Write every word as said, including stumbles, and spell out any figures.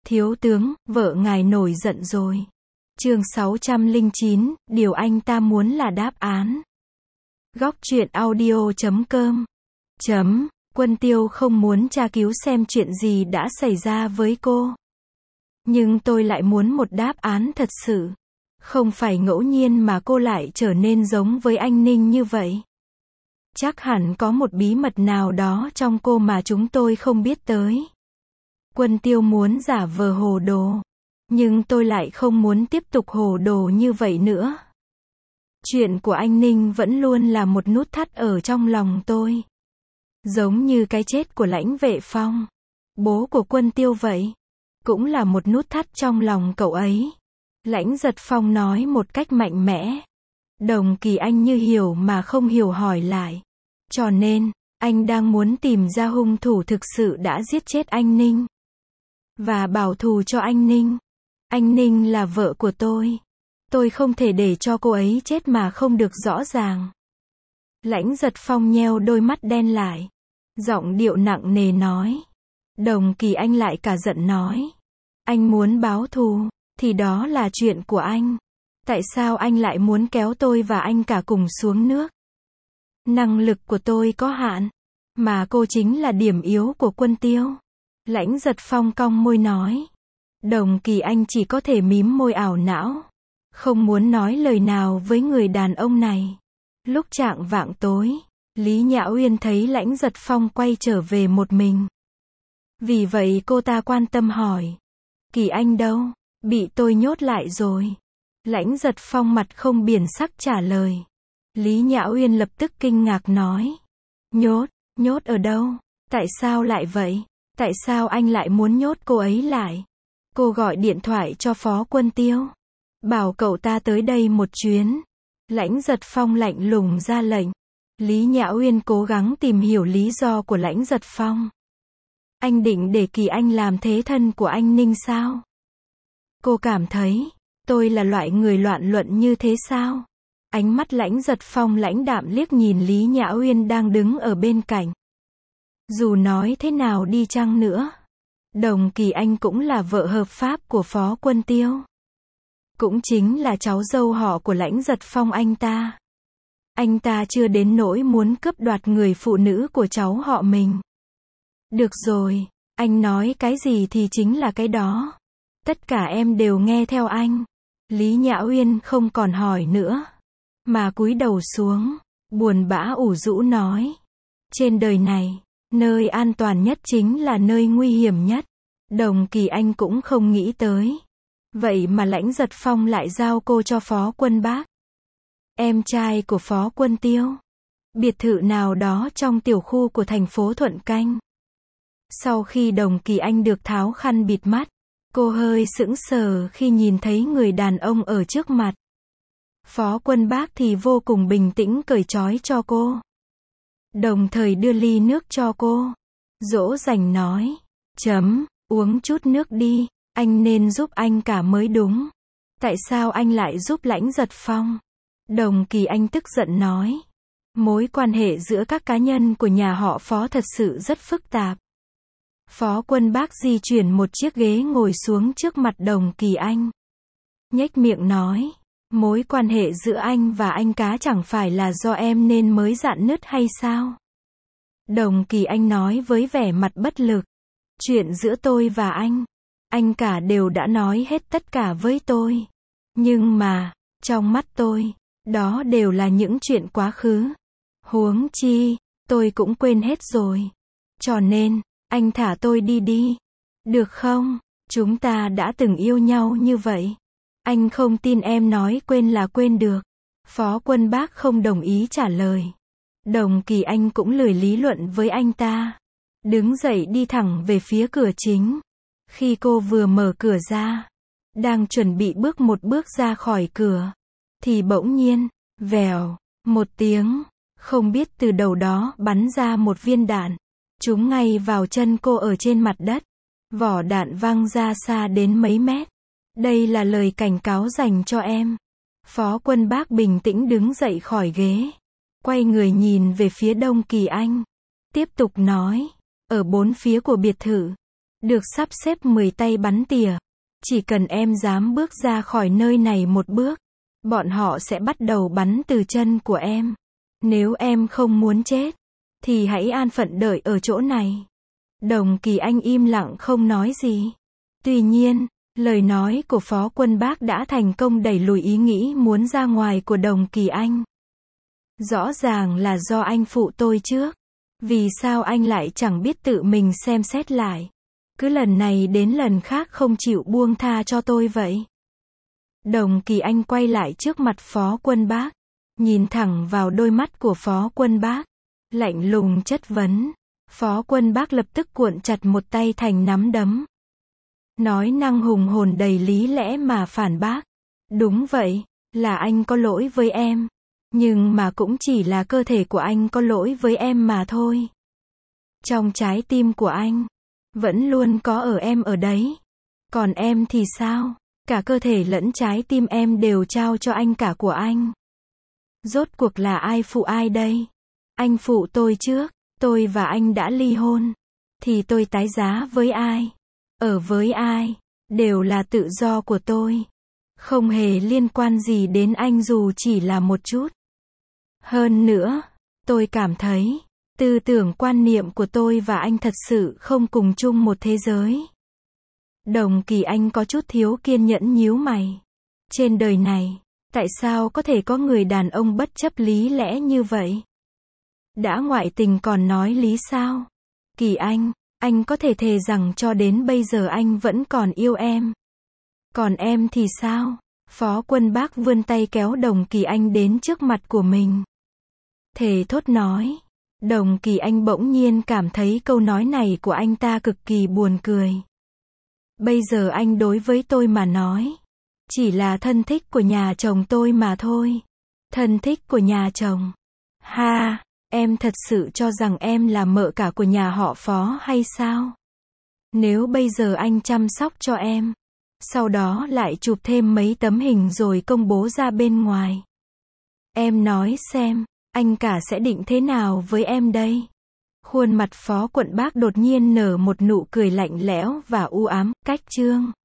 Thiếu tướng, vợ ngài nổi giận rồi. Chương sáu trăm lẻ chín, điều anh ta muốn là đáp án. Góc truyện audio chấm com. Chấm, Quân Tiêu không muốn tra cứu xem chuyện gì đã xảy ra với cô. Nhưng tôi lại muốn một đáp án thật sự. Không phải ngẫu nhiên mà cô lại trở nên giống với anh Ninh như vậy. Chắc hẳn có một bí mật nào đó trong cô mà chúng tôi không biết tới. Quân Tiêu muốn giả vờ hồ đồ. Nhưng tôi lại không muốn tiếp tục hồ đồ như vậy nữa. Chuyện của anh Ninh vẫn luôn là một nút thắt ở trong lòng tôi. Giống như cái chết của Lãnh Vệ Phong, bố của Quân Tiêu vậy. Cũng là một nút thắt trong lòng cậu ấy. Lãnh Giật Phong nói một cách mạnh mẽ. Đồng Kỳ Anh như hiểu mà không hiểu hỏi lại. Cho nên, anh đang muốn tìm ra hung thủ thực sự đã giết chết anh Ninh. Và bảo thù cho anh Ninh. Anh Ninh là vợ của tôi. Tôi không thể để cho cô ấy chết mà không được rõ ràng. Lãnh Giật Phong nheo đôi mắt đen lại. Giọng điệu nặng nề nói. Đồng Kỳ Anh lại cả giận nói. Anh muốn báo thù, thì đó là chuyện của anh. Tại sao anh lại muốn kéo tôi và anh cả cùng xuống nước? Năng lực của tôi có hạn. Mà cô chính là điểm yếu của Quân Tiêu. Lãnh Giật Phong cong môi nói. Đồng Kỳ Anh chỉ có thể mím môi ảo não. Không muốn nói lời nào với người đàn ông này. Lúc chạng vạng tối, Lý Nhã Uyên thấy Lãnh Giật Phong quay trở về một mình. Vì vậy cô ta quan tâm hỏi. Kỳ Anh đâu? Bị tôi nhốt lại rồi. Lãnh Giật Phong mặt không biển sắc trả lời. Lý Nhã Uyên lập tức kinh ngạc nói. Nhốt? Nhốt ở đâu? Tại sao lại vậy? Tại sao anh lại muốn nhốt cô ấy lại? Cô gọi điện thoại cho Phó Quân Tiêu. Bảo cậu ta tới đây một chuyến. Lãnh Giật Phong lạnh lùng ra lệnh. Lý Nhã Uyên cố gắng tìm hiểu lý do của Lãnh Giật Phong. Anh định để Kỳ Anh làm thế thân của anh Ninh sao? Cô cảm thấy, tôi là loại người loạn luận như thế sao? Ánh mắt Lãnh Giật Phong lãnh đạm liếc nhìn Lý Nhã Uyên đang đứng ở bên cạnh. Dù nói thế nào đi chăng nữa, Đồng Kỳ Anh cũng là vợ hợp pháp của Phó Quân Tiêu. Cũng chính là cháu dâu họ của Lãnh Giật Phong anh ta. Anh ta chưa đến nỗi muốn cướp đoạt người phụ nữ của cháu họ mình. Được rồi, anh nói cái gì thì chính là cái đó. Tất cả em đều nghe theo anh. Lý Nhã Uyên không còn hỏi nữa, mà cúi đầu xuống, buồn bã ủ rũ nói. Trên đời này, nơi an toàn nhất chính là nơi nguy hiểm nhất. Đồng Kỳ Anh cũng không nghĩ tới. Vậy mà Lãnh Giật Phong lại giao cô cho Phó Quân Bác, em trai của Phó Quân Tiêu. Biệt thự nào đó trong tiểu khu của thành phố Thuận Canh. Sau khi Đồng Kỳ Anh được tháo khăn bịt mắt, cô hơi sững sờ khi nhìn thấy người đàn ông ở trước mặt. Phó Quân Bác thì vô cùng bình tĩnh cởi trói cho cô. Đồng thời đưa ly nước cho cô. Dỗ dành nói. Chấm, uống chút nước đi. Anh nên giúp anh cả mới đúng. Tại sao anh lại giúp Lãnh Giật Phong? Đồng Kỳ Anh tức giận nói. Mối quan hệ giữa các cá nhân của nhà họ Phó thật sự rất phức tạp. Phó Quân Bác di chuyển một chiếc ghế ngồi xuống trước mặt Đồng Kỳ Anh. Nhếch miệng nói. Mối quan hệ giữa anh và anh cá chẳng phải là do em nên mới rạn nứt hay sao? Đồng Kỳ Anh nói với vẻ mặt bất lực. Chuyện giữa tôi và anh, anh cả đều đã nói hết tất cả với tôi. Nhưng mà, trong mắt tôi, đó đều là những chuyện quá khứ. Huống chi, tôi cũng quên hết rồi. Cho nên, anh thả tôi đi đi. Được không? Chúng ta đã từng yêu nhau như vậy. Anh không tin em nói quên là quên được. Phó Quân Bác không đồng ý trả lời. Đồng Kỳ Anh cũng lười lý luận với anh ta. Đứng dậy đi thẳng về phía cửa chính. Khi cô vừa mở cửa ra, đang chuẩn bị bước một bước ra khỏi cửa, thì bỗng nhiên, vèo, một tiếng, không biết từ đầu đó bắn ra một viên đạn. Trúng ngay vào chân cô ở trên mặt đất. Vỏ đạn văng ra xa đến mấy mét. Đây là lời cảnh cáo dành cho em. Phó Quân Bác bình tĩnh đứng dậy khỏi ghế. Quay người nhìn về phía Đồng Kỳ Anh. Tiếp tục nói. Ở bốn phía của biệt thự, được sắp xếp mười tay bắn tỉa. Chỉ cần em dám bước ra khỏi nơi này một bước, bọn họ sẽ bắt đầu bắn từ chân của em. Nếu em không muốn chết, thì hãy an phận đợi ở chỗ này. Đồng Kỳ Anh im lặng không nói gì. Tuy nhiên, lời nói của Phó Quân Bác đã thành công đẩy lùi ý nghĩ muốn ra ngoài của Đồng Kỳ Anh. Rõ ràng là do anh phụ tôi trước. Vì sao anh lại chẳng biết tự mình xem xét lại? Cứ lần này đến lần khác không chịu buông tha cho tôi vậy. Đồng Kỳ Anh quay lại trước mặt Phó Quân Bác, nhìn thẳng vào đôi mắt của Phó Quân Bác, lạnh lùng chất vấn. Phó Quân Bác lập tức cuộn chặt một tay thành nắm đấm. Nói năng hùng hồn đầy lý lẽ mà phản bác. Đúng vậy, là anh có lỗi với em. Nhưng mà cũng chỉ là cơ thể của anh có lỗi với em mà thôi. Trong trái tim của anh, vẫn luôn có ở em ở đấy. Còn em thì sao? Cả cơ thể lẫn trái tim em đều trao cho anh cả của anh. Rốt cuộc là ai phụ ai đây? Anh phụ tôi trước, tôi và anh đã ly hôn. Thì tôi tái giá với ai? Ở với ai? Đều là tự do của tôi. Không hề liên quan gì đến anh dù chỉ là một chút. Hơn nữa, tôi cảm thấy, tư tưởng quan niệm của tôi và anh thật sự không cùng chung một thế giới. Đồng Kỳ Anh có chút thiếu kiên nhẫn nhíu mày. Trên đời này, tại sao có thể có người đàn ông bất chấp lý lẽ như vậy? Đã ngoại tình còn nói lý sao? Kỳ Anh, anh có thể thề rằng cho đến bây giờ anh vẫn còn yêu em. Còn em thì sao? Phó Quân Bác vươn tay kéo Đồng Kỳ Anh đến trước mặt của mình. Thề thốt nói. Đồng Kỳ Anh bỗng nhiên cảm thấy câu nói này của anh ta cực kỳ buồn cười. Bây giờ anh đối với tôi mà nói, chỉ là thân thích của nhà chồng tôi mà thôi. Thân thích của nhà chồng. Ha, em thật sự cho rằng em là mợ cả của nhà họ Phó hay sao? Nếu bây giờ anh chăm sóc cho em, sau đó lại chụp thêm mấy tấm hình rồi công bố ra bên ngoài, em nói xem, anh cả sẽ định thế nào với em đây? Khuôn mặt Phó Quận Bác đột nhiên nở một nụ cười lạnh lẽo và u ám. Cách chương